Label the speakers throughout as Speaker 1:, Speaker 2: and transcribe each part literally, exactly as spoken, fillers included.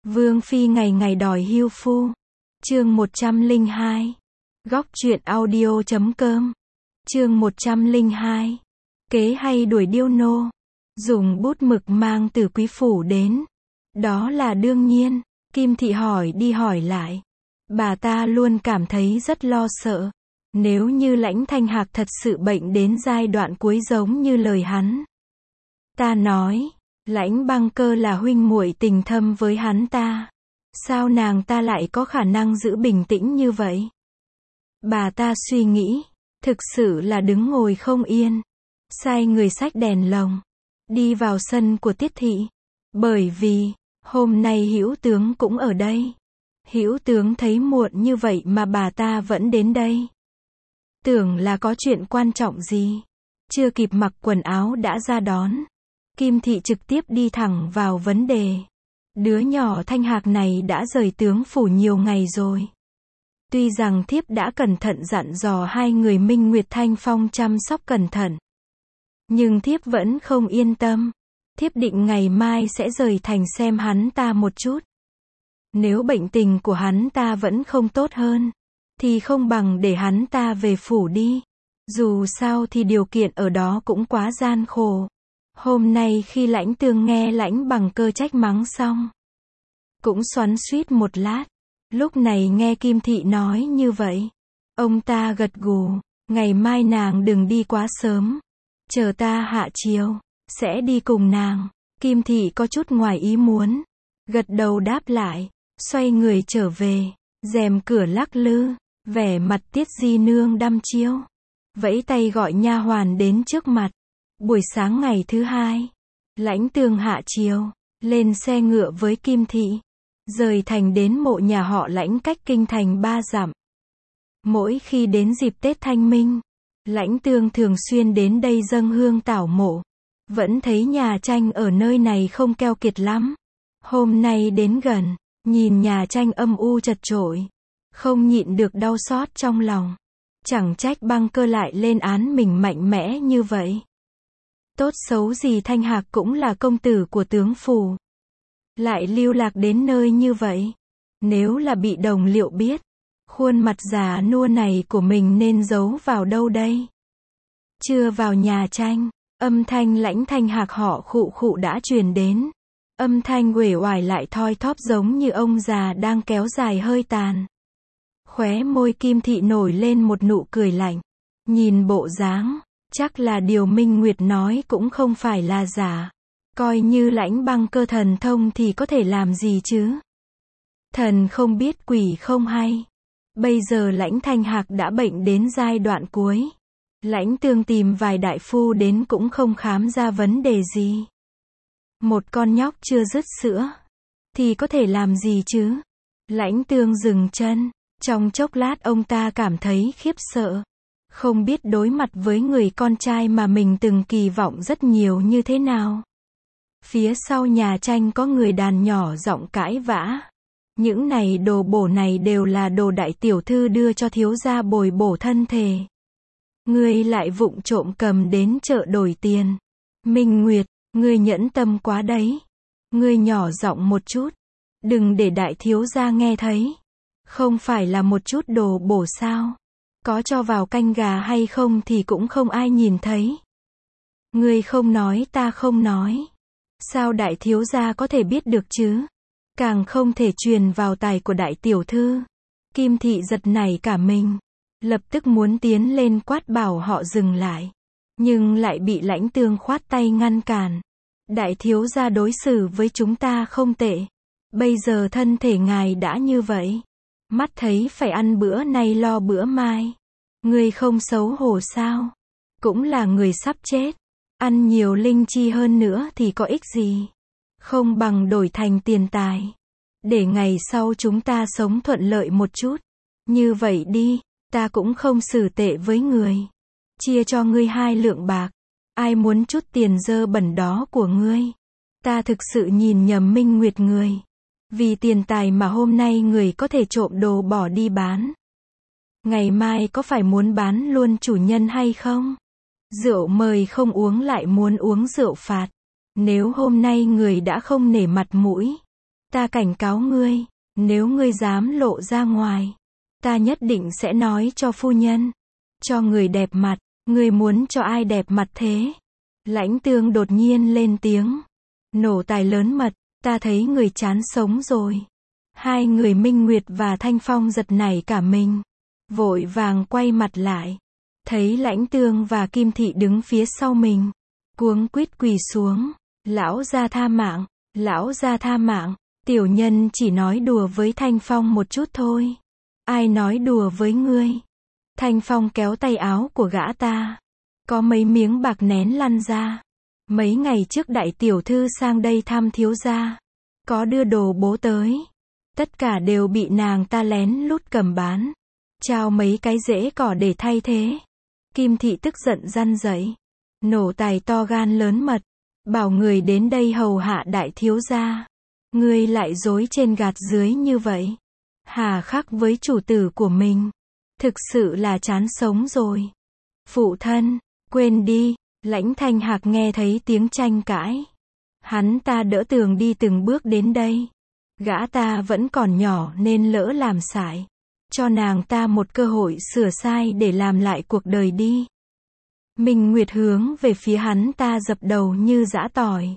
Speaker 1: Vương phi ngày ngày đòi hưu phu. Chương một trăm lẻ hai. Góc truyện audio chấm com. Chương một trăm lẻ hai. Kế hay đuổi điêu nô. Dùng bút mực mang từ quý phủ đến. Đó là đương nhiên. Kim thị hỏi đi hỏi lại. Bà ta luôn cảm thấy rất lo sợ. Nếu như Lãnh Thanh Hạc thật sự bệnh đến giai đoạn cuối giống như lời hắn ta nói, Lãnh Băng Cơ là huynh muội tình thâm với hắn ta. Sao nàng ta lại có khả năng giữ bình tĩnh như vậy? Bà ta suy nghĩ, thực sự là đứng ngồi không yên. Sai người xách đèn lồng, đi vào sân của Tiết thị. Bởi vì, hôm nay Hữu tướng cũng ở đây. Hữu tướng thấy muộn như vậy mà bà ta vẫn đến đây. Tưởng là có chuyện quan trọng gì. Chưa kịp mặc quần áo đã ra đón. Kim thị trực tiếp đi thẳng vào vấn đề. Đứa nhỏ Thanh Hạc này đã rời tướng phủ nhiều ngày rồi. Tuy rằng thiếp đã cẩn thận dặn dò hai người Minh Nguyệt Thanh Phong chăm sóc cẩn thận. Nhưng thiếp vẫn không yên tâm. Thiếp định ngày mai sẽ rời thành xem hắn ta một chút. Nếu bệnh tình của hắn ta vẫn không tốt hơn, thì không bằng để hắn ta về phủ đi. Dù sao thì điều kiện ở đó cũng quá gian khổ. Hôm nay khi Lãnh Tương nghe Lãnh Bằng Cơ trách mắng xong, cũng xoắn xuýt một lát. Lúc này nghe Kim thị nói như vậy, ông ta gật gù. Ngày mai nàng đừng đi quá sớm. Chờ ta hạ chiều, sẽ đi cùng nàng. Kim thị có chút ngoài ý muốn. Gật đầu đáp lại, xoay người trở về. Rèm cửa lắc lư, vẻ mặt Tiết Di Nương đăm chiêu. Vẫy tay gọi nha hoàn đến trước mặt. Buổi sáng ngày thứ hai, Lãnh Tương hạ chiều, lên xe ngựa với Kim thị. Rời thành đến mộ nhà họ Lãnh cách kinh thành ba dặm. Mỗi khi đến dịp Tết Thanh Minh, Lãnh Tương thường xuyên đến đây dâng hương tảo mộ. Vẫn thấy nhà tranh ở nơi này không keo kiệt lắm. Hôm nay đến gần, nhìn nhà tranh âm u chật chội, không nhịn được đau xót trong lòng. Chẳng trách Băng Cơ lại lên án mình mạnh mẽ như vậy. Tốt xấu gì Thanh Hạc cũng là công tử của tướng phủ. Lại lưu lạc đến nơi như vậy. Nếu là bị đồng liệu biết, khuôn mặt già nua này của mình nên giấu vào đâu đây? Chưa vào nhà tranh, âm thanh Lãnh Thanh Hạc họ khụ khụ đã truyền đến. Âm thanh uể oải lại thoi thóp giống như ông già đang kéo dài hơi tàn. Khóe môi Kim thị nổi lên một nụ cười lạnh. Nhìn bộ dáng, chắc là điều Minh Nguyệt nói cũng không phải là giả. Coi như Lãnh Băng Cơ thần thông thì có thể làm gì chứ? Thần không biết quỷ không hay. Bây giờ Lãnh Thanh Hạc đã bệnh đến giai đoạn cuối. Lãnh Tương tìm vài đại phu đến cũng không khám ra vấn đề gì. Một con nhóc chưa dứt sữa, thì có thể làm gì chứ? Lãnh Tương dừng chân. Trong chốc lát ông ta cảm thấy khiếp sợ. Không biết đối mặt với người con trai mà mình từng kỳ vọng rất nhiều như thế nào. Phía sau nhà tranh có người đàn nhỏ giọng cãi vã. Những này đồ bổ này đều là đồ đại tiểu thư đưa cho thiếu gia bồi bổ thân thể. Ngươi lại vụng trộm cầm đến chợ đổi tiền. Minh Nguyệt, ngươi nhẫn tâm quá đấy. Ngươi nhỏ giọng một chút. Đừng để đại thiếu gia nghe thấy. Không phải là một chút đồ bổ sao? Có cho vào canh gà hay không thì cũng không ai nhìn thấy. Ngươi không nói ta không nói. Sao đại thiếu gia có thể biết được chứ? Càng không thể truyền vào tài của đại tiểu thư. Kim thị giật nảy cả mình. Lập tức muốn tiến lên quát bảo họ dừng lại. Nhưng lại bị Lãnh Tương khoát tay ngăn cản. Đại thiếu gia đối xử với chúng ta không tệ. Bây giờ thân thể ngài đã như vậy. Mắt thấy phải ăn bữa nay lo bữa mai. Ngươi không xấu hổ sao? Cũng là người sắp chết. Ăn nhiều linh chi hơn nữa thì có ích gì? Không bằng đổi thành tiền tài. Để ngày sau chúng ta sống thuận lợi một chút. Như vậy đi, ta cũng không xử tệ với người. Chia cho ngươi hai lượng bạc. Ai muốn chút tiền dơ bẩn đó của ngươi? Ta thực sự nhìn nhầm Minh Nguyệt người. Vì tiền tài mà hôm nay người có thể trộm đồ bỏ đi bán. Ngày mai có phải muốn bán luôn chủ nhân hay không? Rượu mời không uống lại muốn uống rượu phạt. Nếu hôm nay người đã không nể mặt mũi, Ta cảnh cáo ngươi, nếu ngươi dám lộ ra ngoài, ta nhất định sẽ nói cho phu nhân. Cho người đẹp mặt, ngươi muốn cho ai đẹp mặt thế? Lãnh Tương đột nhiên lên tiếng. Nổ tài lớn mật, ta thấy người chán sống rồi. Hai người Minh Nguyệt và Thanh Phong giật nảy cả mình. Vội vàng quay mặt lại. Thấy Lãnh Tương và Kim Thị đứng phía sau mình. Cuống quýt quỳ xuống. Lão gia tha mạng, lão gia tha mạng. Tiểu nhân chỉ nói đùa với Thanh Phong một chút thôi. Ai nói đùa với ngươi? Thanh Phong kéo tay áo của gã ta. Có mấy miếng bạc nén lăn ra. Mấy ngày trước đại tiểu thư sang đây thăm thiếu gia. Có đưa đồ bố tới. Tất cả đều bị nàng ta lén lút cầm bán. Trao mấy cái rễ cỏ để thay thế. Kim Thị tức giận răn dậy. Nổ tài to gan lớn mật. Bảo người đến đây hầu hạ đại thiếu gia. Ngươi lại dối trên gạt dưới như vậy. Hà khắc với chủ tử của mình. Thực sự là chán sống rồi. Phụ thân, quên đi. Lãnh Thanh Hạc nghe thấy tiếng tranh cãi. Hắn ta đỡ tường đi từng bước đến đây. Gã ta vẫn còn nhỏ nên lỡ làm sai. Cho nàng ta một cơ hội sửa sai để làm lại cuộc đời đi. Minh Nguyệt hướng về phía hắn ta dập đầu như giã tỏi.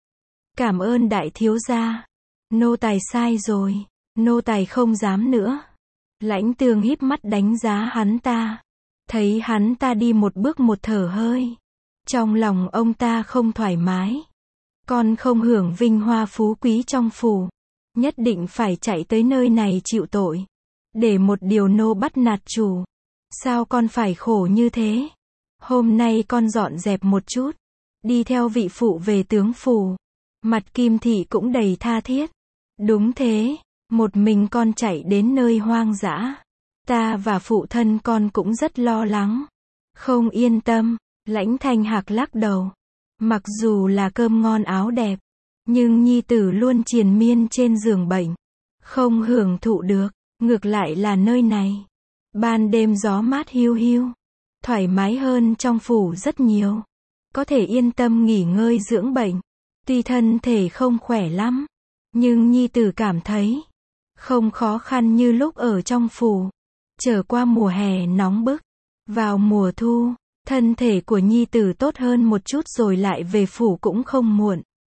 Speaker 1: Cảm ơn đại thiếu gia. Nô tài sai rồi. Nô tài không dám nữa. Lãnh Tương híp mắt đánh giá hắn ta. Thấy hắn ta đi một bước một thở hơi. Trong lòng ông ta không thoải mái. Con không hưởng vinh hoa phú quý trong phủ. Nhất định phải chạy tới nơi này chịu tội. Để một điều nô bắt nạt chủ. Sao con phải khổ như thế? Hôm nay con dọn dẹp một chút. Đi theo vị phụ về tướng phủ. Mặt Kim Thị cũng đầy tha thiết. Đúng thế. Một mình con chạy đến nơi hoang dã. Ta và phụ thân con cũng rất lo lắng. Không yên tâm. Lãnh Thanh Hạc lắc đầu. Mặc dù là cơm ngon áo đẹp. Nhưng nhi tử luôn triền miên trên giường bệnh. Không hưởng thụ được. Ngược lại là nơi này. Ban đêm gió mát hiu hiu. Thoải mái hơn trong phủ rất nhiều. Có thể yên tâm nghỉ ngơi dưỡng bệnh. Tuy thân thể không khỏe lắm. Nhưng nhi tử cảm thấy. Không khó khăn như lúc ở trong phủ. Trở qua mùa hè nóng bức. Vào mùa thu. Thân thể của nhi tử tốt hơn một chút rồi lại về phủ cũng không muộn.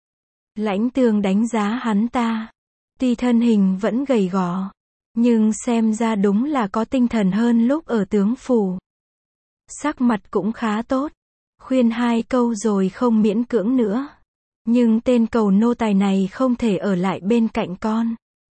Speaker 1: Lãnh Tương đánh giá hắn ta. Tuy thân hình vẫn gầy gò. Nhưng xem ra đúng là có tinh thần hơn lúc ở tướng phủ. Sắc mặt cũng khá tốt. Khuyên hai câu rồi không miễn cưỡng nữa. Nhưng tên cầu nô tài này không thể ở lại bên cạnh con.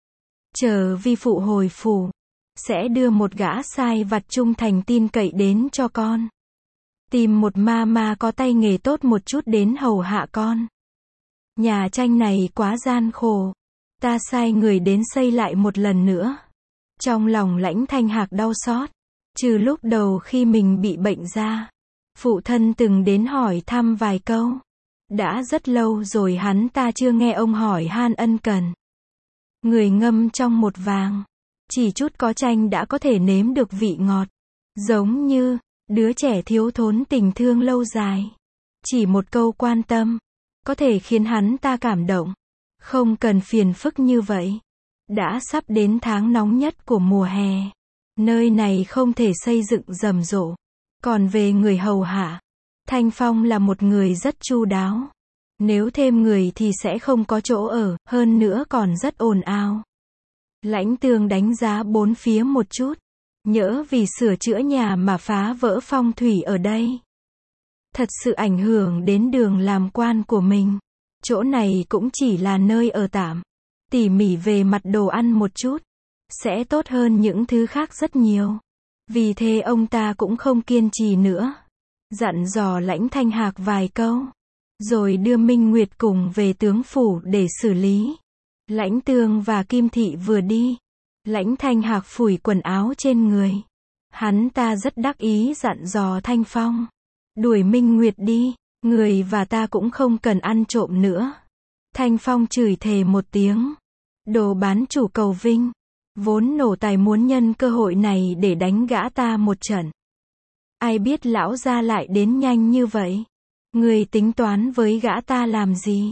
Speaker 1: Chờ vi phụ hồi phủ. Sẽ đưa một gã sai vặt trung thành tin cậy đến cho con. Tìm một ma ma có tay nghề tốt một chút đến hầu hạ con. Nhà tranh này quá gian khổ. Ta sai người đến xây lại một lần nữa. Trong lòng Lãnh Thanh Hạc đau xót. Trừ lúc đầu khi mình bị bệnh ra. Phụ thân từng đến hỏi thăm vài câu. Đã rất lâu rồi hắn ta chưa nghe ông hỏi han ân cần. Người ngâm trong một vàng. Chỉ chút có chanh đã có thể nếm được vị ngọt. Giống như đứa trẻ thiếu thốn tình thương lâu dài. Chỉ một câu quan tâm. Có thể khiến hắn ta cảm động. Không cần phiền phức như vậy. Đã sắp đến tháng nóng nhất của mùa hè. Nơi này không thể xây dựng rầm rộ. Còn về người hầu hạ. Thanh Phong là một người rất chu đáo. Nếu thêm người thì sẽ không có chỗ ở, hơn nữa còn rất ồn ào. Lãnh Tương đánh giá bốn phía một chút. Nhỡ vì sửa chữa nhà mà phá vỡ phong thủy ở đây. Thật sự ảnh hưởng đến đường làm quan của mình. Chỗ này cũng chỉ là nơi ở tạm. Tỉ mỉ về mặt đồ ăn một chút. Sẽ tốt hơn những thứ khác rất nhiều. Vì thế ông ta cũng không kiên trì nữa. Dặn dò Lãnh Thanh Hạc vài câu. Rồi đưa Minh Nguyệt cùng về tướng phủ để xử lý. Lãnh Tương và Kim Thị vừa đi. Lãnh Thanh Hạc phủi quần áo trên người. Hắn ta rất đắc ý dặn dò Thanh Phong. Đuổi Minh Nguyệt đi. Người và ta cũng không cần ăn trộm nữa. Thanh Phong chửi thề một tiếng. Đồ bán chủ cầu vinh. Vốn nổ tài muốn nhân cơ hội này để đánh gã ta một trận. Ai biết lão gia lại đến nhanh như vậy. Người tính toán với gã ta làm gì?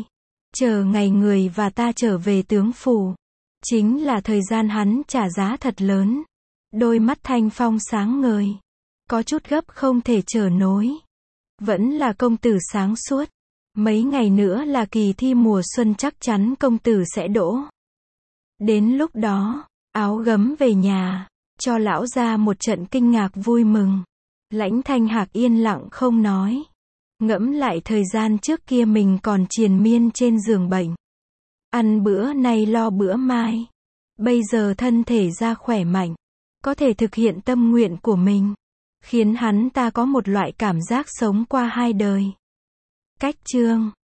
Speaker 1: chờ ngày người và ta trở về tướng phủ. Chính là thời gian hắn trả giá thật lớn. Đôi mắt Thanh Phong sáng ngời. Có chút gấp không thể chờ nối. Vẫn là công tử sáng suốt. Mấy ngày nữa là kỳ thi mùa xuân, chắc chắn công tử sẽ đỗ. Đến lúc đó, áo gấm về nhà, cho lão gia một trận kinh ngạc vui mừng. Lãnh Thanh Hạc yên lặng không nói. Ngẫm lại thời gian trước kia mình còn triền miên trên giường bệnh. Ăn bữa nay lo bữa mai. Bây giờ thân thể ra khỏe mạnh. Có thể thực hiện tâm nguyện của mình. Khiến hắn ta có một loại cảm giác sống qua hai đời. Cách chương